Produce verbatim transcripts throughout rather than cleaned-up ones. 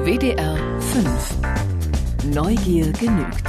W D R fünf. Neugier genügt.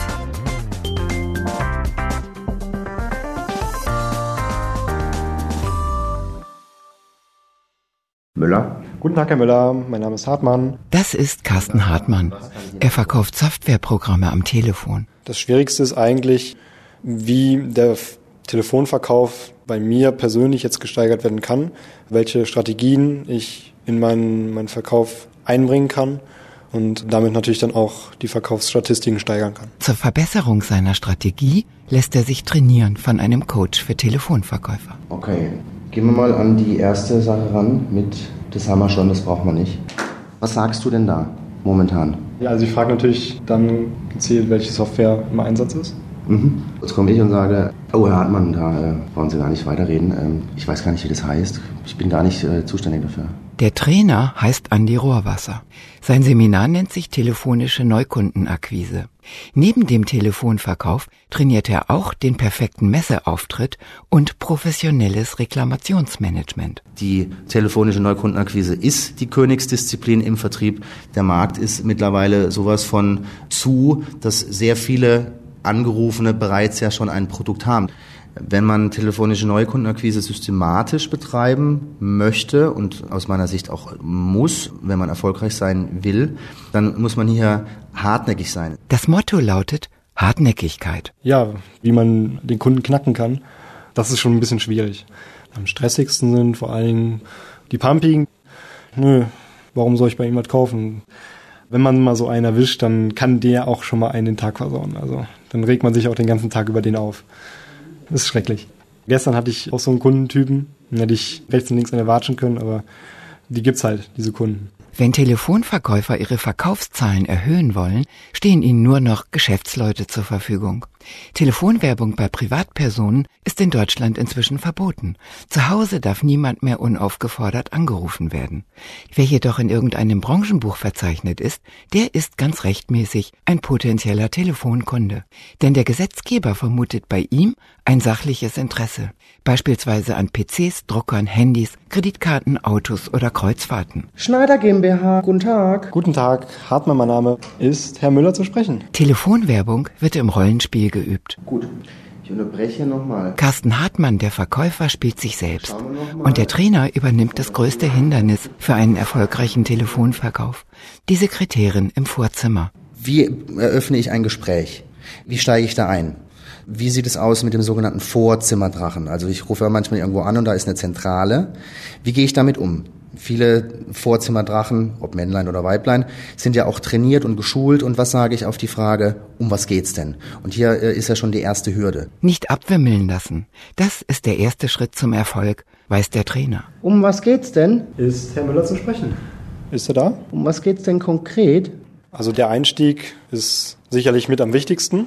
Müller. Guten Tag, Herr Müller. Mein Name ist Hartmann. Das ist Carsten Hartmann. Er verkauft Softwareprogramme am Telefon. Das Schwierigste ist eigentlich, wie der Telefonverkauf bei mir persönlich jetzt gesteigert werden kann, welche Strategien ich in meinen, meinen Verkauf einbringen kann und damit natürlich dann auch die Verkaufsstatistiken steigern kann. Zur Verbesserung seiner Strategie lässt er sich trainieren von einem Coach für Telefonverkäufer. Okay, gehen wir mal an die erste Sache ran mit, das haben wir schon, das braucht man nicht. Was sagst du denn da momentan? Ja, also ich frage natürlich dann gezielt, welche Software im Einsatz ist. Mhm. Jetzt komme ich und sage, oh Herr Hartmann, da äh, wollen Sie gar nicht weiterreden. Ähm, ich weiß gar nicht, wie das heißt. Ich bin gar nicht äh, zuständig dafür. Der Trainer heißt Andi Rohrwasser. Sein Seminar nennt sich telefonische Neukundenakquise. Neben dem Telefonverkauf trainiert er auch den perfekten Messeauftritt und professionelles Reklamationsmanagement. Die telefonische Neukundenakquise ist die Königsdisziplin im Vertrieb. Der Markt ist mittlerweile sowas von zu, dass sehr viele Angerufene bereits ja schon ein Produkt haben. Wenn man telefonische Neukundenakquise systematisch betreiben möchte und aus meiner Sicht auch muss, wenn man erfolgreich sein will, dann muss man hier hartnäckig sein. Das Motto lautet Hartnäckigkeit. Ja, wie man den Kunden knacken kann, das ist schon ein bisschen schwierig. Am stressigsten sind vor allen Dingen die Pumpigen. Nö, warum soll ich bei ihm was kaufen? Wenn man mal so einen erwischt, dann kann der auch schon mal einen den Tag versauen. Also dann regt man sich auch den ganzen Tag über den auf. Das ist schrecklich. Gestern hatte ich auch so einen Kundentypen, den hätte ich rechts und links an der watschen können, aber die gibt's halt, diese Kunden. Wenn Telefonverkäufer ihre Verkaufszahlen erhöhen wollen, stehen ihnen nur noch Geschäftsleute zur Verfügung. Telefonwerbung bei Privatpersonen ist in Deutschland inzwischen verboten. Zu Hause darf niemand mehr unaufgefordert angerufen werden. Wer jedoch in irgendeinem Branchenbuch verzeichnet ist, der ist ganz rechtmäßig ein potenzieller Telefonkunde. Denn der Gesetzgeber vermutet bei ihm ein sachliches Interesse. Beispielsweise an P Cs, Druckern, Handys, Kreditkarten, Autos oder Kreuzfahrten. Schneider GmbH, guten Tag. Guten Tag, Hartmann, mein Name. Ist Herr Müller zu sprechen? Telefonwerbung wird im Rollenspiel geübt. Gut, ich unterbreche nochmal. Carsten Hartmann, der Verkäufer, spielt sich selbst. Und der Trainer übernimmt das größte Hindernis für einen erfolgreichen Telefonverkauf. Die Sekretärin im Vorzimmer. Wie eröffne ich ein Gespräch? Wie steige ich da ein? Wie sieht es aus mit dem sogenannten Vorzimmerdrachen? Also ich rufe ja manchmal irgendwo an und da ist eine Zentrale. Wie gehe ich damit um? Viele Vorzimmerdrachen, ob Männlein oder Weiblein, sind ja auch trainiert und geschult. Und was sage ich auf die Frage, um was geht's denn? Und hier ist ja schon die erste Hürde. Nicht abwimmeln lassen. Das ist der erste Schritt zum Erfolg, weiß der Trainer. Um was geht's denn? Ist Herr Müller zu sprechen? Ist er da? Um was geht's denn konkret? Also der Einstieg ist sicherlich mit am wichtigsten.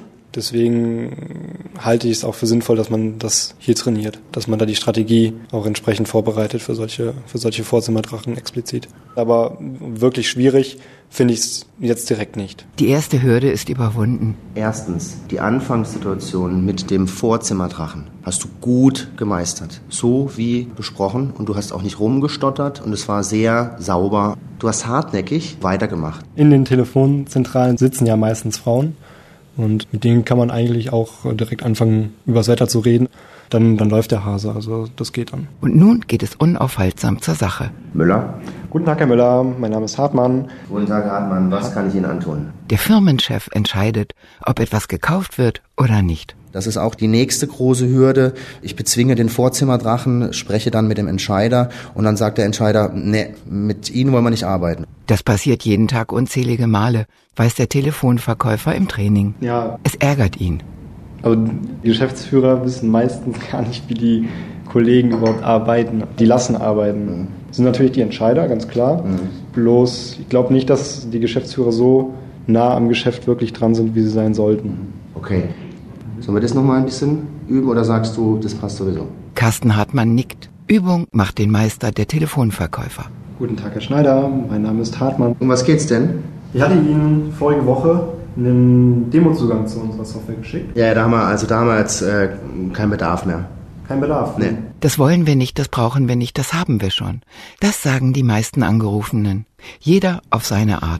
Deswegen halte ich es auch für sinnvoll, dass man das hier trainiert, dass man da die Strategie auch entsprechend vorbereitet für solche, für solche Vorzimmerdrachen explizit. Aber wirklich schwierig finde ich es jetzt direkt nicht. Die erste Hürde ist überwunden. Erstens, die Anfangssituation mit dem Vorzimmerdrachen hast du gut gemeistert. So wie besprochen und du hast auch nicht rumgestottert und es war sehr sauber. Du hast hartnäckig weitergemacht. In den Telefonzentralen sitzen ja meistens Frauen. Und mit denen kann man eigentlich auch direkt anfangen, übers Wetter zu reden. Dann, dann läuft der Hase, also das geht dann. Und nun geht es unaufhaltsam zur Sache. Müller. Guten Tag, Herr Müller. Mein Name ist Hartmann. Guten Tag, Hartmann. Was kann ich Ihnen antun? Der Firmenchef entscheidet, ob etwas gekauft wird oder nicht. Das ist auch die nächste große Hürde. Ich bezwinge den Vorzimmerdrachen, spreche dann mit dem Entscheider und dann sagt der Entscheider, nee, mit Ihnen wollen wir nicht arbeiten. Das passiert jeden Tag unzählige Male, weiß der Telefonverkäufer im Training. Ja. Es ärgert ihn. Aber die Geschäftsführer wissen meistens gar nicht, wie die Kollegen überhaupt arbeiten. Die lassen arbeiten. Mhm. Das sind natürlich die Entscheider, ganz klar. Mhm. Bloß, ich glaube nicht, dass die Geschäftsführer so nah am Geschäft wirklich dran sind, wie sie sein sollten. Okay. Sollen wir das nochmal ein bisschen üben oder sagst du, das passt sowieso? Carsten Hartmann nickt. Übung macht den Meister der Telefonverkäufer. Guten Tag, Herr Schneider. Mein Name ist Hartmann. Um was geht's denn? Ich hatte Ihnen vorige Woche einen Demozugang zu unserer Software geschickt. Ja, da haben wir, also da haben wir jetzt äh, keinen Bedarf mehr. Kein Bedarf? Nee. Das wollen wir nicht, das brauchen wir nicht, das haben wir schon. Das sagen die meisten Angerufenen. Jeder auf seine Art.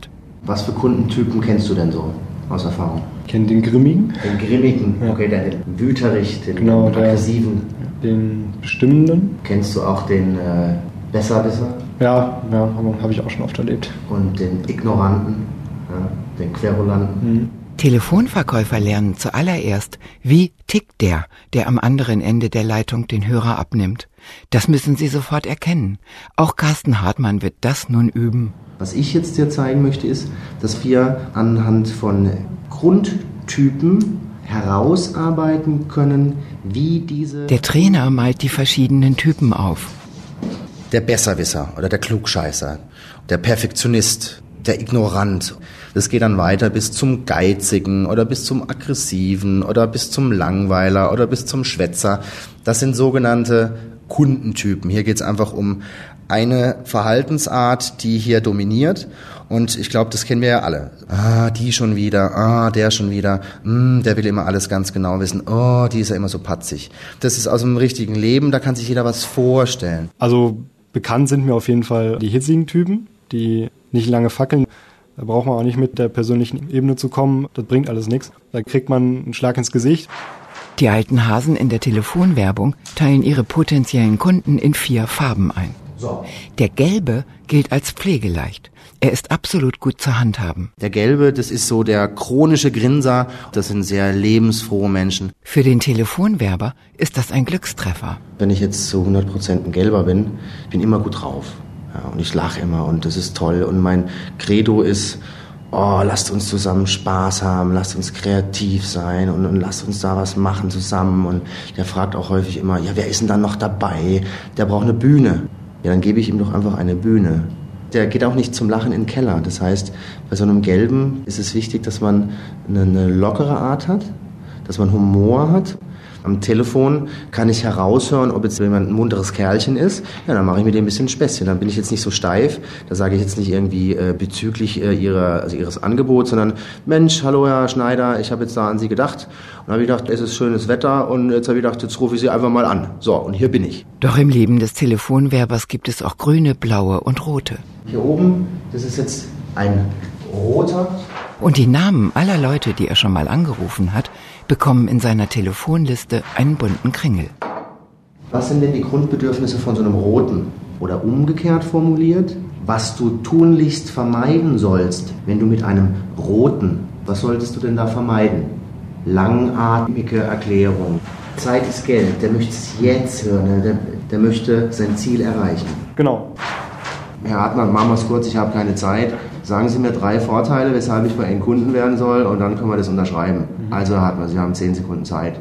Was für Kundentypen kennst du denn so aus Erfahrung? Ich kenne den Grimmigen. Den Grimmigen, Ja. okay, den Wüterich, den Genau, der- aggressiven. Den Bestimmenden. Kennst du auch den äh, Besserwisser Ja, ja, habe hab ich auch schon oft erlebt. und den Ignoranten, ja, den Querulanten? Mhm. Telefonverkäufer lernen zuallererst, wie tickt der, der am anderen Ende der Leitung den Hörer abnimmt. Das müssen sie sofort erkennen. Auch Carsten Hartmann wird das nun üben. Was ich jetzt dir zeigen möchte, ist, dass wir anhand von Grundtypen herausarbeiten können, wie diese... Der Trainer malt die verschiedenen Typen auf. Der Besserwisser oder der Klugscheißer, der Perfektionist, der Ignorant. Das geht dann weiter bis zum Geizigen oder bis zum Aggressiven oder bis zum Langweiler oder bis zum Schwätzer. Das sind sogenannte Kundentypen. Hier geht es einfach um eine Verhaltensart, die hier dominiert. Und ich glaube, das kennen wir ja alle. Ah, die schon wieder, ah, der schon wieder, mm, der will immer alles ganz genau wissen. Oh, die ist ja immer so patzig. Das ist aus dem richtigen Leben, da kann sich jeder was vorstellen. Also bekannt sind mir auf jeden Fall die hitzigen Typen, die nicht lange fackeln. Da braucht man auch nicht mit der persönlichen Ebene zu kommen. Das bringt alles nichts. Da kriegt man einen Schlag ins Gesicht. Die alten Hasen in der Telefonwerbung teilen ihre potenziellen Kunden in vier Farben ein. So. Der gelbe gilt als pflegeleicht. Er ist absolut gut zu handhaben. Der Gelbe, das ist so der chronische Grinser. Das sind sehr lebensfrohe Menschen. Für den Telefonwerber ist das ein Glückstreffer. Wenn ich jetzt zu hundert Prozent ein Gelber bin, bin ich immer gut drauf. Ja, und ich lache immer und das ist toll. Und mein Credo ist, oh, lasst uns zusammen Spaß haben, lasst uns kreativ sein und, und lasst uns da was machen zusammen. Und der fragt auch häufig immer, ja, wer ist denn dann noch dabei? Der braucht eine Bühne. Ja, dann gebe ich ihm doch einfach eine Bühne. Der geht auch nicht zum Lachen in den Keller. Das heißt, bei so einem Gelben ist es wichtig, dass man eine, eine lockere Art hat, dass man Humor hat. Am Telefon kann ich heraushören, ob jetzt jemand ein munteres Kerlchen ist. Ja, dann mache ich mit dem ein bisschen Späßchen. Dann bin ich jetzt nicht so steif. Da sage ich jetzt nicht irgendwie äh, bezüglich äh, ihrer, also ihres Angebots, sondern Mensch, hallo Herr Schneider, ich habe jetzt da an Sie gedacht. Und dann habe ich gedacht, es ist schönes Wetter und jetzt habe ich gedacht, jetzt rufe ich Sie einfach mal an. So, und hier bin ich. Doch im Leben des Telefonwerbers gibt es auch grüne, blaue und rote. Hier oben, das ist jetzt ein roter. Und die Namen aller Leute, die er schon mal angerufen hat, bekommen in seiner Telefonliste einen bunten Kringel. Was sind denn die Grundbedürfnisse von so einem Roten? Oder umgekehrt formuliert, was du tunlichst vermeiden sollst, wenn du mit einem Roten, was solltest du denn da vermeiden? Langatmige Erklärung. Zeit ist Geld, der möchte es jetzt hören, der, der möchte sein Ziel erreichen. Genau. Herr Hartmann, machen wir es kurz, ich habe keine Zeit. Sagen Sie mir drei Vorteile, weshalb ich bei Ihnen Kunden werden soll und dann können wir das unterschreiben. Mhm. Also Herr Hartmann, Sie haben zehn Sekunden Zeit.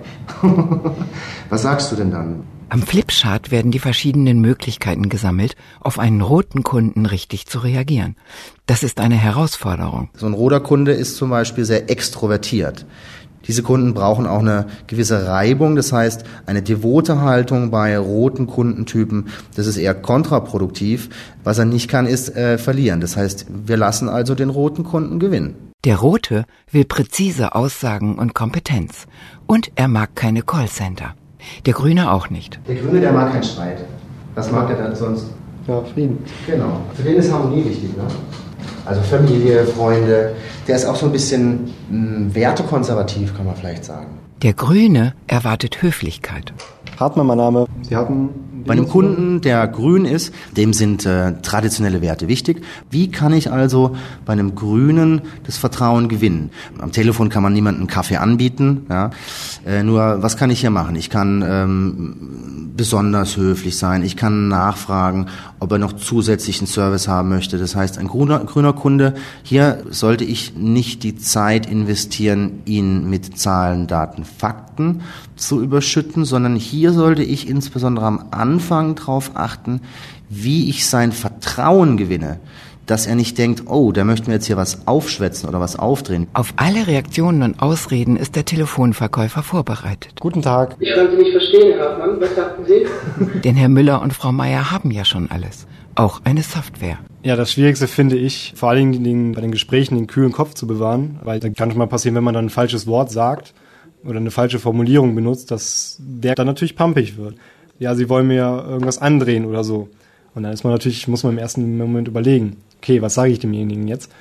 Was sagst du denn dann? Am Flipchart werden die verschiedenen Möglichkeiten gesammelt, auf einen roten Kunden richtig zu reagieren. Das ist eine Herausforderung. So ein roter Kunde ist zum Beispiel sehr extrovertiert. Diese Kunden brauchen auch eine gewisse Reibung, das heißt eine devote Haltung bei roten Kundentypen, das ist eher kontraproduktiv. Was er nicht kann, ist äh, verlieren. Das heißt, wir lassen also den roten Kunden gewinnen. Der Rote will präzise Aussagen und Kompetenz. Und er mag keine Callcenter. Der Grüne auch nicht. Der Grüne, der mag keinen Streit. Was mag er dann sonst? Ja, Frieden. Genau. Für den ist Harmonie wichtig, ne? Also Familie, Freunde. Der ist auch so ein bisschen mh, wertekonservativ, kann man vielleicht sagen. Der Grüne erwartet Höflichkeit. Hartmann, mein Name. Sie hatten... Bei einem Kunden, der grün ist, dem sind äh, traditionelle Werte wichtig. Wie kann ich also bei einem Grünen das Vertrauen gewinnen? Am Telefon kann man niemandem einen Kaffee anbieten. Ja? Äh, nur, was kann ich hier machen? Ich kann ähm, besonders höflich sein. Ich kann nachfragen, ob er noch zusätzlichen Service haben möchte. Das heißt, ein grüner, grüner Kunde, hier sollte ich nicht die Zeit investieren, ihn mit Zahlen, Daten, Fakten zu überschütten, sondern hier sollte ich insbesondere am Anfang darauf achten, wie ich sein Vertrauen gewinne, dass er nicht denkt, oh, der möchte mir jetzt hier was aufschwätzen oder was aufdrehen. Auf alle Reaktionen und Ausreden ist der Telefonverkäufer vorbereitet. Guten Tag. Ich kann Sie nicht verstehen, Herr Hartmann. Was sagten Sie? Denn Herr Müller und Frau Meier haben ja schon alles. Auch eine Software. Ja, das Schwierigste finde ich, vor allen Dingen den, bei den Gesprächen den kühlen Kopf zu bewahren, weil da kann schon mal passieren, wenn man dann ein falsches Wort sagt oder eine falsche Formulierung benutzt, dass der dann natürlich pampig wird. Ja, sie wollen mir irgendwas andrehen oder so. Und dann ist man natürlich, muss man im ersten Moment überlegen, okay, was sage ich demjenigen jetzt?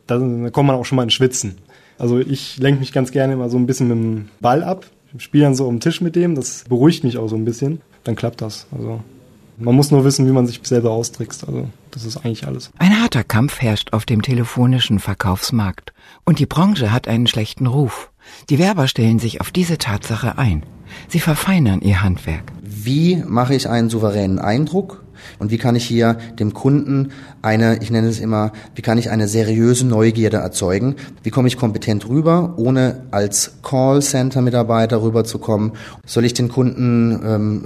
Da kommt man auch schon mal ins Schwitzen. Also ich lenke mich ganz gerne immer so ein bisschen mit dem Ball ab, spiele dann so um den Tisch mit dem, das beruhigt mich auch so ein bisschen. Dann klappt das. Also man muss nur wissen, wie man sich selber austrickst. Also das ist eigentlich alles. Ein harter Kampf herrscht auf dem telefonischen Verkaufsmarkt. Und die Branche hat einen schlechten Ruf. Die Werber stellen sich auf diese Tatsache ein. Sie verfeinern ihr Handwerk. Wie mache ich einen souveränen Eindruck? Und wie kann ich hier dem Kunden eine, ich nenne es immer, wie kann ich eine seriöse Neugierde erzeugen? Wie komme ich kompetent rüber, ohne als Callcenter-Mitarbeiter rüberzukommen? Soll ich den Kunden ähm,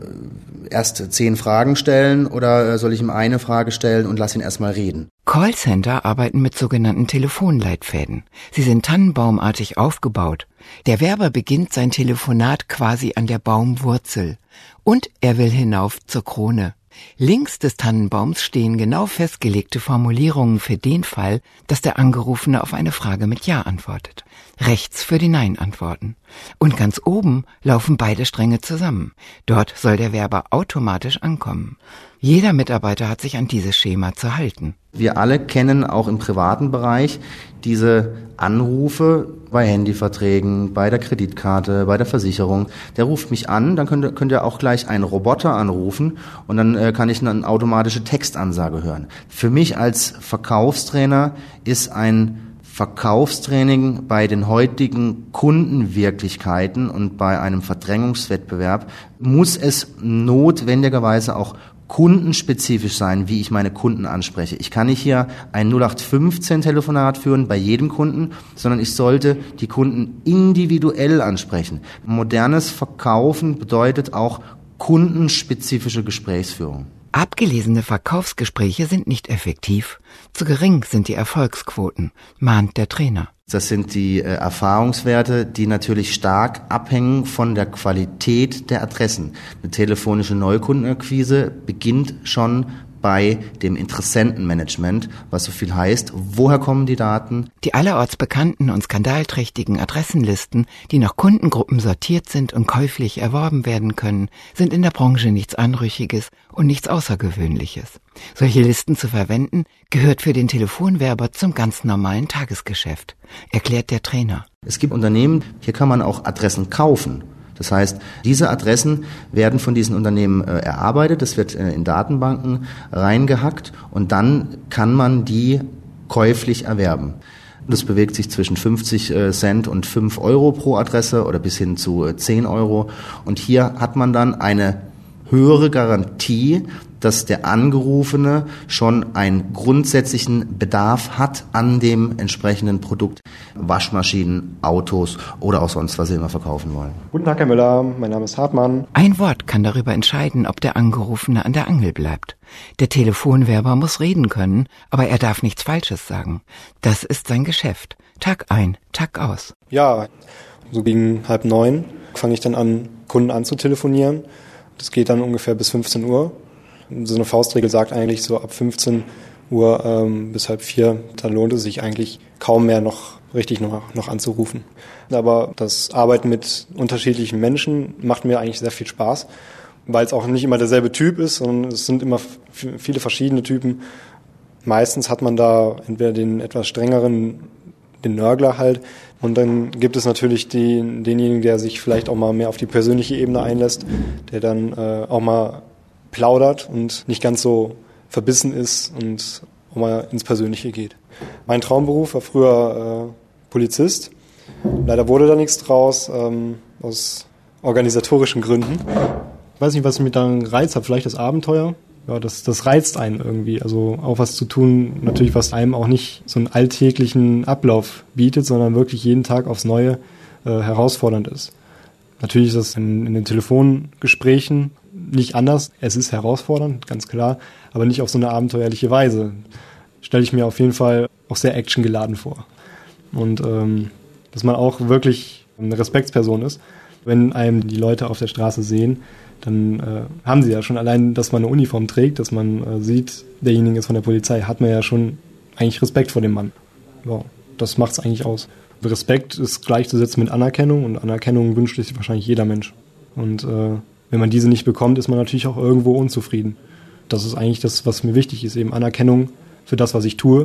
erst zehn Fragen stellen oder soll ich ihm eine Frage stellen und lass ihn erstmal reden? Callcenter arbeiten mit sogenannten Telefonleitfäden. Sie sind tannenbaumartig aufgebaut. Der Werber beginnt sein Telefonat quasi an der Baumwurzel. Und er will hinauf zur Krone. Links des Tannenbaums stehen genau festgelegte Formulierungen für den Fall, dass der Angerufene auf eine Frage mit Ja antwortet. Rechts für die Nein-Antworten. Und ganz oben laufen beide Stränge zusammen. Dort soll der Werber automatisch ankommen. Jeder Mitarbeiter hat sich an dieses Schema zu halten. Wir alle kennen auch im privaten Bereich diese Anrufe bei Handyverträgen, bei der Kreditkarte, bei der Versicherung. Der ruft mich an, dann könnt ihr, könnt ihr auch gleich einen Roboter anrufen und dann äh, kann ich eine automatische Textansage hören. Für mich als Verkaufstrainer ist ein Verkaufstraining bei den heutigen Kundenwirklichkeiten und bei einem Verdrängungswettbewerb muss es notwendigerweise auch kundenspezifisch sein, wie ich meine Kunden anspreche. Ich kann nicht hier ein null acht fünfzehn Telefonat führen bei jedem Kunden, sondern ich sollte die Kunden individuell ansprechen. Modernes Verkaufen bedeutet auch kundenspezifische Gesprächsführung. Abgelesene Verkaufsgespräche sind nicht effektiv. Zu gering sind die Erfolgsquoten, mahnt der Trainer. Das sind die äh, Erfahrungswerte, die natürlich stark abhängen von der Qualität der Adressen. Eine telefonische Neukundenakquise beginnt schon bei dem Interessentenmanagement, was so viel heißt, woher kommen die Daten? Die allerorts bekannten und skandalträchtigen Adressenlisten, die nach Kundengruppen sortiert sind und käuflich erworben werden können, sind in der Branche nichts Anrüchiges und nichts Außergewöhnliches. Solche Listen zu verwenden, gehört für den Telefonwerber zum ganz normalen Tagesgeschäft, erklärt der Trainer. Es gibt Unternehmen, hier kann man auch Adressen kaufen. Das heißt, diese Adressen werden von diesen Unternehmen äh, erarbeitet, das wird äh, in Datenbanken reingehackt und dann kann man die käuflich erwerben. Das bewegt sich zwischen fünfzig Cent und fünf Euro pro Adresse oder bis hin zu äh, zehn Euro. Und hier hat man dann eine höhere Garantie, dass der Angerufene schon einen grundsätzlichen Bedarf hat an dem entsprechenden Produkt. Waschmaschinen, Autos oder auch sonst, was Sie immer verkaufen wollen. Guten Tag, Herr Müller. Mein Name ist Hartmann. Ein Wort kann darüber entscheiden, ob der Angerufene an der Angel bleibt. Der Telefonwerber muss reden können, aber er darf nichts Falsches sagen. Das ist sein Geschäft. Tag ein, Tag aus. Ja, so gegen halb neun fange ich dann an, Kunden anzutelefonieren. Das geht dann ungefähr bis fünfzehn Uhr. So eine Faustregel sagt eigentlich so ab fünfzehn Uhr ähm, bis halb vier, da lohnt es sich eigentlich kaum mehr noch richtig noch, noch anzurufen. Aber das Arbeiten mit unterschiedlichen Menschen macht mir eigentlich sehr viel Spaß, weil es auch nicht immer derselbe Typ ist, sondern es sind immer f- viele verschiedene Typen. Meistens hat man da entweder den etwas strengeren, den Nörgler halt, und dann gibt es natürlich den, denjenigen, der sich vielleicht auch mal mehr auf die persönliche Ebene einlässt, der dann äh, auch mal plaudert und nicht ganz so verbissen ist und auch mal ins Persönliche geht. Mein Traumberuf war früher äh, Polizist. Leider wurde da nichts draus, ähm, aus organisatorischen Gründen. Ich weiß nicht, was mich daran reizt hat, vielleicht das Abenteuer. Ja, das, das reizt einen irgendwie. Also auch was zu tun, natürlich, was einem auch nicht so einen alltäglichen Ablauf bietet, sondern wirklich jeden Tag aufs Neue äh, herausfordernd ist. Natürlich ist das in, in den Telefongesprächen nicht anders. Es ist herausfordernd, ganz klar, aber nicht auf so eine abenteuerliche Weise. Stelle ich mir auf jeden Fall auch sehr actiongeladen vor. Und ähm, dass man auch wirklich eine Respektsperson ist. Wenn einem die Leute auf der Straße sehen, dann äh, haben sie ja schon allein, dass man eine Uniform trägt, dass man äh, sieht, derjenige ist von der Polizei, hat man ja schon eigentlich Respekt vor dem Mann. Wow, das macht's eigentlich aus. Respekt ist gleichzusetzen mit Anerkennung und Anerkennung wünscht sich wahrscheinlich jeder Mensch. Und äh, wenn man diese nicht bekommt, ist man natürlich auch irgendwo unzufrieden. Das ist eigentlich das, was mir wichtig ist, eben Anerkennung für das, was ich tue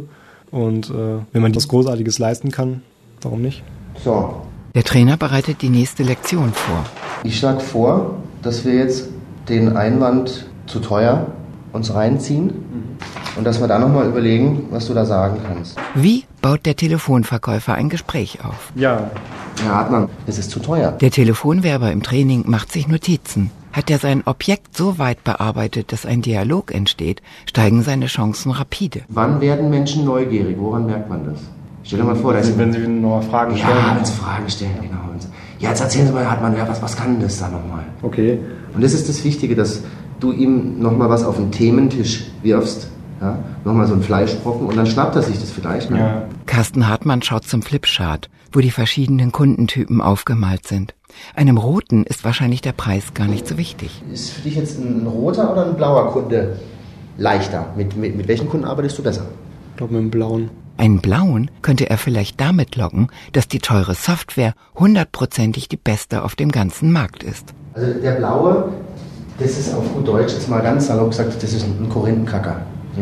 Und äh, wenn man was Großartiges leisten kann, warum nicht? So. Der Trainer bereitet die nächste Lektion vor. Ich schlage vor, dass wir jetzt den Einwand zu teuer uns reinziehen und dass wir da nochmal überlegen, was du da sagen kannst. Wie baut der Telefonverkäufer ein Gespräch auf? Ja. Herr Hartmann, das ist zu teuer. Der Telefonwerber im Training macht sich Notizen. Hat er sein Objekt so weit bearbeitet, dass ein Dialog entsteht, steigen seine Chancen rapide. Wann werden Menschen neugierig? Woran merkt man das? Stell dir mal vor, dass wenn Sie noch Fragen stellen. Ja, wenn Sie Fragen stellen, genau. Ja, jetzt erzählen Sie mal, Hartmann, ja, was, was kann das da nochmal? Okay. Und das ist das Wichtige, dass du ihm nochmal was auf den Thementisch wirfst, ja? Nochmal so ein Fleischbrocken und dann schnappt er sich das vielleicht. Ne? Ja. Carsten Hartmann schaut zum Flipchart, wo die verschiedenen Kundentypen aufgemalt sind. Einem roten ist wahrscheinlich der Preis gar nicht so wichtig. Ist für dich jetzt ein roter oder ein blauer Kunde leichter? Mit, mit, mit welchen Kunden arbeitest du besser? Ich glaube mit dem blauen. Einen blauen könnte er vielleicht damit locken, dass die teure Software hundertprozentig die beste auf dem ganzen Markt ist. Also der blaue, das ist auf gut Deutsch, jetzt mal ganz salopp gesagt, das ist ein Korinthenkacker.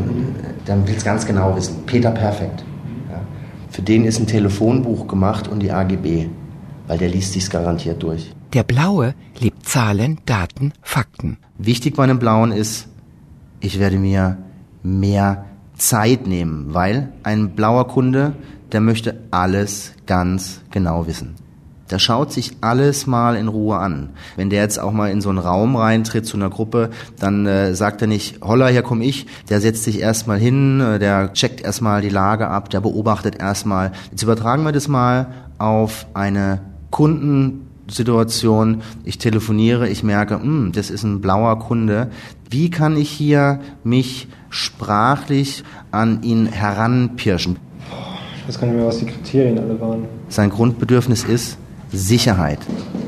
Der will es ganz genau wissen. Peter Perfekt. Ja. Für den ist ein Telefonbuch gemacht und die A G B, weil der liest sich's garantiert durch. Der blaue liebt Zahlen, Daten, Fakten. Wichtig bei einem blauen ist, ich werde mir mehr Zeit nehmen, weil ein blauer Kunde, der möchte alles ganz genau wissen. Der schaut sich alles mal in Ruhe an. Wenn der jetzt auch mal in so einen Raum reintritt zu einer Gruppe, dann äh, sagt er nicht, holla, hier komm ich. Der setzt sich erstmal hin, äh, der checkt erstmal die Lage ab, der beobachtet erstmal. Jetzt übertragen wir das mal auf eine Kundensituation. Ich telefoniere, ich merke, mh, das ist ein blauer Kunde. Wie kann ich hier mich sprachlich an ihn heranpirschen? Ich weiß gar nicht mehr, was die Kriterien alle waren. Sein Grundbedürfnis ist Sicherheit.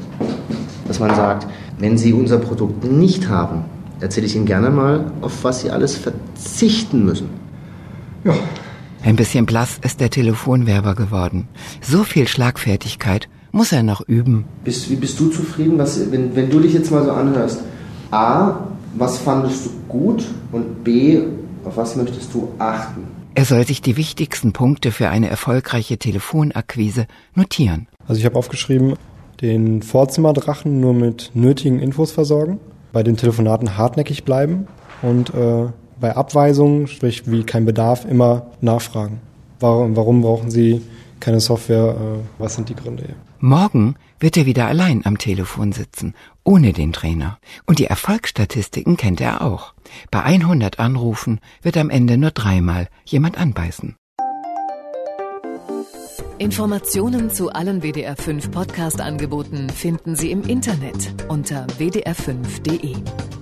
Dass man sagt, wenn Sie unser Produkt nicht haben, erzähle ich Ihnen gerne mal, auf was Sie alles verzichten müssen. Ja. Ein bisschen blass ist der Telefonwerber geworden. So viel Schlagfertigkeit muss er noch üben. Bist, wie bist du zufrieden, was, wenn, wenn du dich jetzt mal so anhörst? A, was fandest du gut? Und B, auf was möchtest du achten? Er soll sich die wichtigsten Punkte für eine erfolgreiche Telefonakquise notieren. Also ich habe aufgeschrieben, den Vorzimmerdrachen nur mit nötigen Infos versorgen, bei den Telefonaten hartnäckig bleiben und äh, bei Abweisungen, sprich wie kein Bedarf, immer nachfragen. Warum, warum brauchen Sie keine Software? Äh, was sind die Gründe hier? Morgen wird er wieder allein am Telefon sitzen, ohne den Trainer. Und die Erfolgsstatistiken kennt er auch. Bei hundert Anrufen wird am Ende nur dreimal jemand anbeißen. Informationen zu allen W D R fünf Podcast-Angeboten finden Sie im Internet unter w d r fünf punkt d e.